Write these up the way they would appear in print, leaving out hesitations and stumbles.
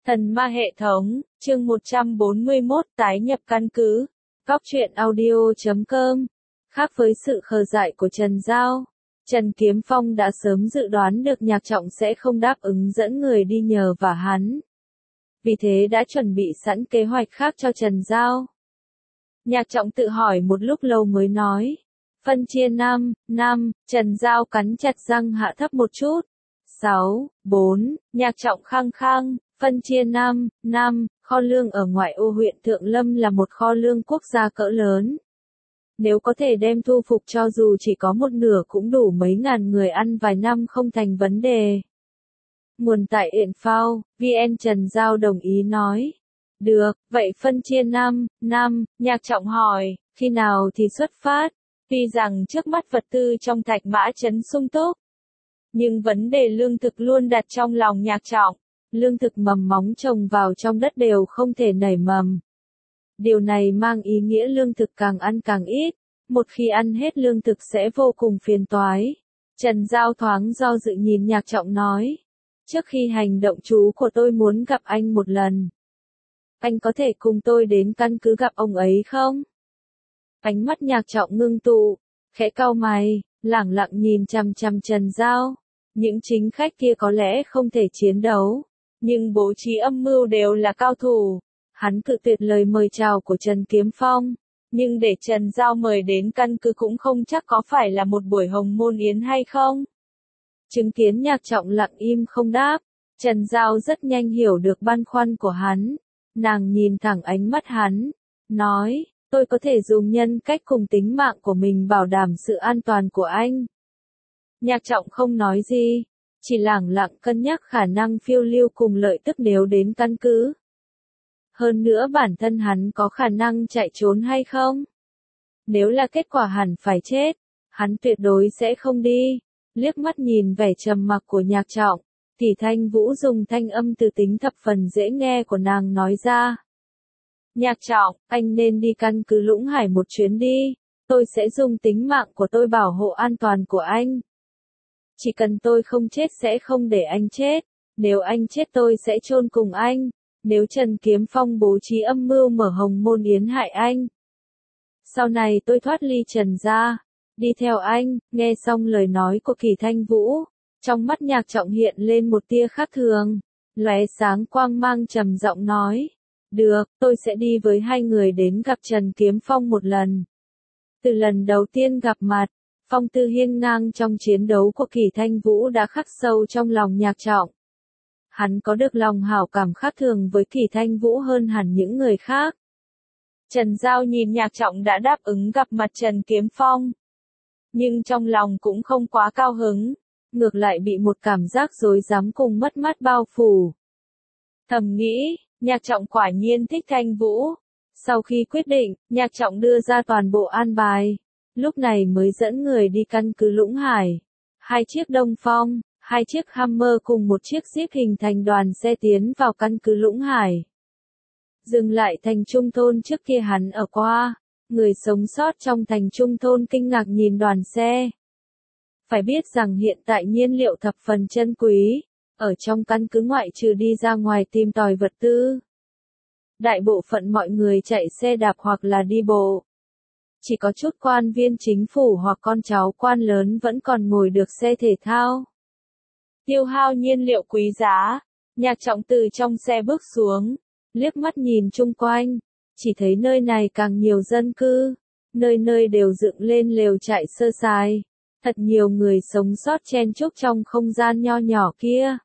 Thần ma hệ thống, chương 141 tái nhập căn cứ. Góc truyện audio.com. Khác với sự khờ dại của Trần Giao, Trần Kiếm Phong đã sớm dự đoán được Nhạc Trọng sẽ không đáp ứng dẫn người đi nhờ vả hắn. Vì thế đã chuẩn bị sẵn kế hoạch khác cho Trần Giao. Nhạc Trọng tự hỏi một lúc lâu mới nói. Phân chia 5, Trần Giao cắn chặt răng hạ thấp một chút. 6, 4, Nhạc Trọng khăng khăng. Phân chia 5, kho lương ở ngoại ô huyện Thượng Lâm là một kho lương quốc gia cỡ lớn. Nếu có thể đem thu phục cho dù chỉ có một nửa cũng đủ mấy ngàn người ăn vài năm không thành vấn đề. Nguồn tại Info, VN Trần Giao đồng ý nói. Được, vậy phân chia 5, Nhạc Trọng hỏi, khi nào thì xuất phát? Tuy rằng trước mắt vật tư trong Thạch Mã Trấn sung túc, nhưng vấn đề lương thực luôn đặt trong lòng Nhạc Trọng. Lương thực mầm móng trồng vào trong đất đều không thể nảy mầm. Điều này mang ý nghĩa lương thực càng ăn càng ít, một khi ăn hết lương thực sẽ vô cùng phiền toái. Trần Giao thoáng do dự nhìn Nhạc Trọng nói. Trước khi hành động chú của tôi muốn gặp anh một lần. Anh có thể cùng tôi đến căn cứ gặp ông ấy không? Ánh mắt Nhạc Trọng ngưng tụ, khẽ cau mày, lẳng lặng nhìn chằm chằm Trần Giao. Những chính khách kia có lẽ không thể chiến đấu, nhưng bố trí âm mưu đều là cao thủ. Hắn cự tuyệt lời mời chào của Trần Kiếm Phong, nhưng để Trần Giao mời đến căn cứ cũng không chắc có phải là một buổi hồng môn yến hay không. Chứng kiến Nhạc Trọng lặng im không đáp, Trần Giao rất nhanh hiểu được băn khoăn của hắn. Nàng nhìn thẳng ánh mắt hắn, nói, tôi có thể dùng nhân cách cùng tính mạng của mình bảo đảm sự an toàn của anh. Nhạc Trọng không nói gì, chỉ lẳng lặng cân nhắc khả năng phiêu lưu cùng lợi tức nếu đến căn cứ. Hơn nữa bản thân hắn có khả năng chạy trốn hay không? Nếu là kết quả hẳn phải chết, hắn tuyệt đối sẽ không đi. Liếc mắt nhìn vẻ trầm mặc của Nhạc Trọng, Tỷ Thanh Vũ dùng thanh âm từ tính thập phần dễ nghe của nàng nói ra. Nhạc Trọng, anh nên đi căn cứ Lũng Hải một chuyến đi, tôi sẽ dùng tính mạng của tôi bảo hộ an toàn của anh. Chỉ cần tôi không chết sẽ không để anh chết, nếu anh chết tôi sẽ chôn cùng anh, nếu Trần Kiếm Phong bố trí âm mưu mở hồng môn yến hại anh. Sau này tôi thoát ly Trần gia, đi theo anh. Nghe xong lời nói của Kỳ Thanh Vũ, trong mắt Nhạc Trọng hiện lên một tia khác thường, lóe sáng quang mang trầm giọng nói, được, tôi sẽ đi với hai người đến gặp Trần Kiếm Phong một lần. Từ lần đầu tiên gặp mặt, phong tư hiên ngang trong chiến đấu của Kỳ Thanh Vũ đã khắc sâu trong lòng Nhạc Trọng. Hắn có được lòng hảo cảm khác thường với Kỳ Thanh Vũ hơn hẳn những người khác. Trần Giao nhìn Nhạc Trọng đã đáp ứng gặp mặt Trần Kiếm Phong, nhưng trong lòng cũng không quá cao hứng, ngược lại bị một cảm giác rối rắm cùng mất mát bao phủ. Thầm nghĩ, Nhạc Trọng quả nhiên thích Thanh Vũ. Sau khi quyết định, Nhạc Trọng đưa ra toàn bộ an bài, lúc này mới dẫn người đi căn cứ Lũng Hải. 2 chiếc Đông Phong, 2 chiếc Hammer cùng một chiếc Jeep hình thành đoàn xe tiến vào căn cứ Lũng Hải. Dừng lại thành trung thôn trước kia hắn ở qua, người sống sót trong thành trung thôn kinh ngạc nhìn đoàn xe. Phải biết rằng hiện tại nhiên liệu thập phần chân quý, ở trong căn cứ ngoại trừ đi ra ngoài tìm tòi vật tư. Đại bộ phận mọi người chạy xe đạp hoặc là đi bộ. Chỉ có chút quan viên chính phủ hoặc con cháu quan lớn vẫn còn ngồi được xe thể thao. Tiêu hao nhiên liệu quý giá, Nhạc Trọng từ trong xe bước xuống, liếc mắt nhìn chung quanh, chỉ thấy nơi này càng nhiều dân cư, nơi nơi đều dựng lên lều trại sơ sài, thật nhiều người sống sót chen chúc trong không gian nho nhỏ kia.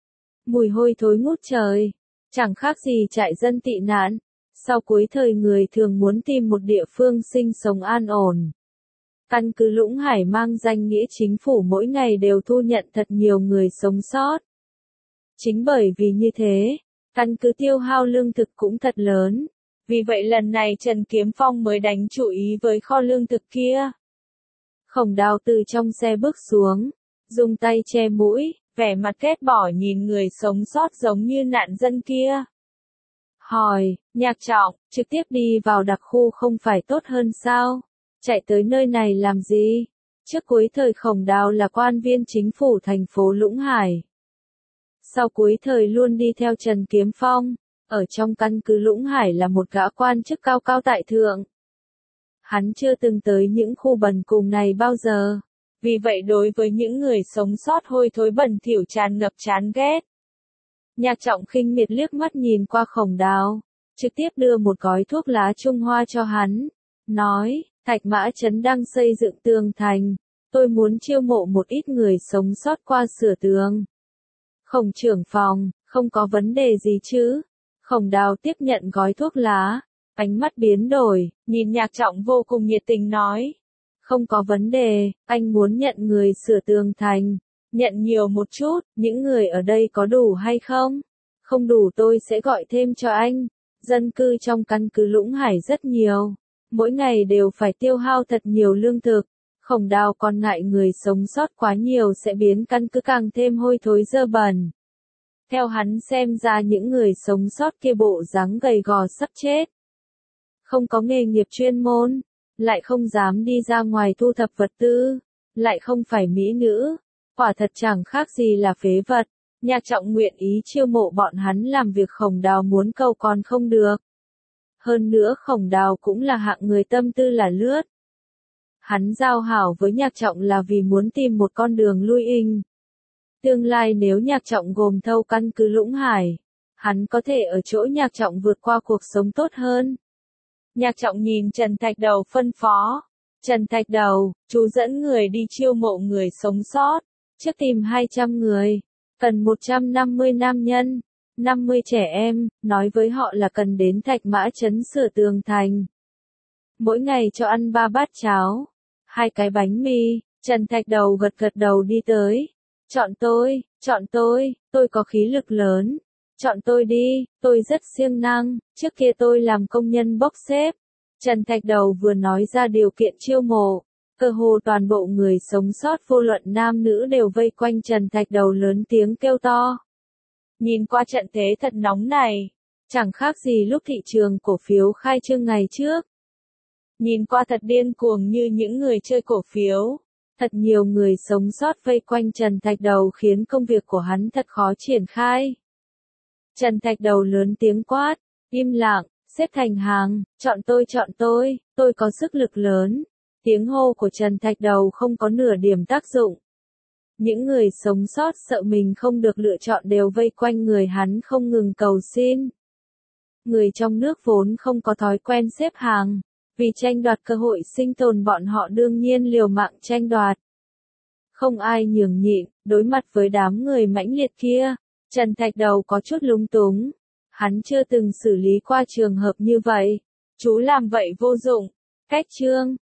Mùi hôi thối ngút trời, chẳng khác gì trại dân tị nạn. Sau cuối thời người thường muốn tìm một địa phương sinh sống an ổn. Căn cứ Lũng Hải mang danh nghĩa chính phủ mỗi ngày đều thu nhận thật nhiều người sống sót. Chính bởi vì như thế, căn cứ tiêu hao lương thực cũng thật lớn. Vì vậy lần này Trần Kiếm Phong mới đánh chú ý với kho lương thực kia. Khổng Đào từ trong xe bước xuống, dùng tay che mũi, vẻ mặt ghét bỏ nhìn người sống sót giống như nạn dân kia. Hỏi, Nhạc Trọng, trực tiếp đi vào đặc khu không phải tốt hơn sao? Chạy tới nơi này làm gì? Trước cuối thời Khổng Đào là quan viên chính phủ thành phố Lũng Hải. Sau cuối thời luôn đi theo Trần Kiếm Phong, ở trong căn cứ Lũng Hải là một gã quan chức cao cao tại thượng. Hắn chưa từng tới những khu bần cùng này bao giờ. Vì vậy đối với những người sống sót hôi thối bẩn thỉu tràn ngập chán ghét. Nhạc Trọng khinh miệt liếc mắt nhìn qua Khổng Đào, trực tiếp đưa một gói thuốc lá Trung Hoa cho hắn, nói, Thạch Mã Trấn đang xây dựng tường thành, tôi muốn chiêu mộ một ít người sống sót qua sửa tường. Khổng trưởng phòng, không có vấn đề gì chứ? Khổng Đào tiếp nhận gói thuốc lá, ánh mắt biến đổi, nhìn Nhạc Trọng vô cùng nhiệt tình nói. Không có vấn đề, anh muốn nhận người sửa tường thành. Nhận nhiều một chút, những người ở đây có đủ hay không? Không đủ tôi sẽ gọi thêm cho anh. Dân cư trong căn cứ Lũng Hải rất nhiều. Mỗi ngày đều phải tiêu hao thật nhiều lương thực. Khổng Đào còn ngại người sống sót quá nhiều sẽ biến căn cứ càng thêm hôi thối dơ bẩn. Theo hắn xem ra những người sống sót kia bộ dáng gầy gò sắp chết. Không có nghề nghiệp chuyên môn, lại không dám đi ra ngoài thu thập vật tư, lại không phải mỹ nữ. Quả thật chẳng khác gì là phế vật. Nhạc Trọng nguyện ý chiêu mộ bọn hắn làm việc Khổng Đào muốn cầu còn không được. Hơn nữa Khổng Đào cũng là hạng người tâm tư là lướt. Hắn giao hảo với Nhạc Trọng là vì muốn tìm một con đường lui in. Tương lai nếu Nhạc Trọng gồm thâu căn cứ Lũng Hải, hắn có thể ở chỗ Nhạc Trọng vượt qua cuộc sống tốt hơn. Nhạc Trọng nhìn Trần Thạch Đầu phân phó. Trần Thạch Đầu, chú dẫn người đi chiêu mộ người sống sót. Trước tìm 200 người, cần 150 nam nhân, 50 trẻ em, nói với họ là cần đến Thạch Mã Trấn sửa tường thành. Mỗi ngày cho ăn 3 bát cháo, 2 cái bánh mì. Trần Thạch Đầu gật gật đầu đi tới. Chọn tôi có khí lực lớn. Chọn tôi đi, tôi rất siêng năng, trước kia tôi làm công nhân bốc xếp. Trần Thạch Đầu vừa nói ra điều kiện chiêu mộ, cơ hồ toàn bộ người sống sót vô luận nam nữ đều vây quanh Trần Thạch Đầu lớn tiếng kêu to. Nhìn qua trận thế thật nóng này, chẳng khác gì lúc thị trường cổ phiếu khai trương ngày trước. Nhìn qua thật điên cuồng như những người chơi cổ phiếu. Thật nhiều người sống sót vây quanh Trần Thạch Đầu khiến công việc của hắn thật khó triển khai. Trần Thạch Đầu lớn tiếng quát, im lặng, xếp thành hàng, chọn tôi có sức lực lớn. Tiếng hô của Trần Thạch Đầu không có nửa điểm tác dụng. Những người sống sót sợ mình không được lựa chọn đều vây quanh người hắn không ngừng cầu xin. Người trong nước vốn không có thói quen xếp hàng, vì tranh đoạt cơ hội sinh tồn bọn họ đương nhiên liều mạng tranh đoạt. Không ai nhường nhịn, đối mặt với đám người mãnh liệt kia, Trần Thạch Đầu có chút lúng túng. Hắn chưa từng xử lý qua trường hợp như vậy. Chú làm vậy vô dụng. Cách chương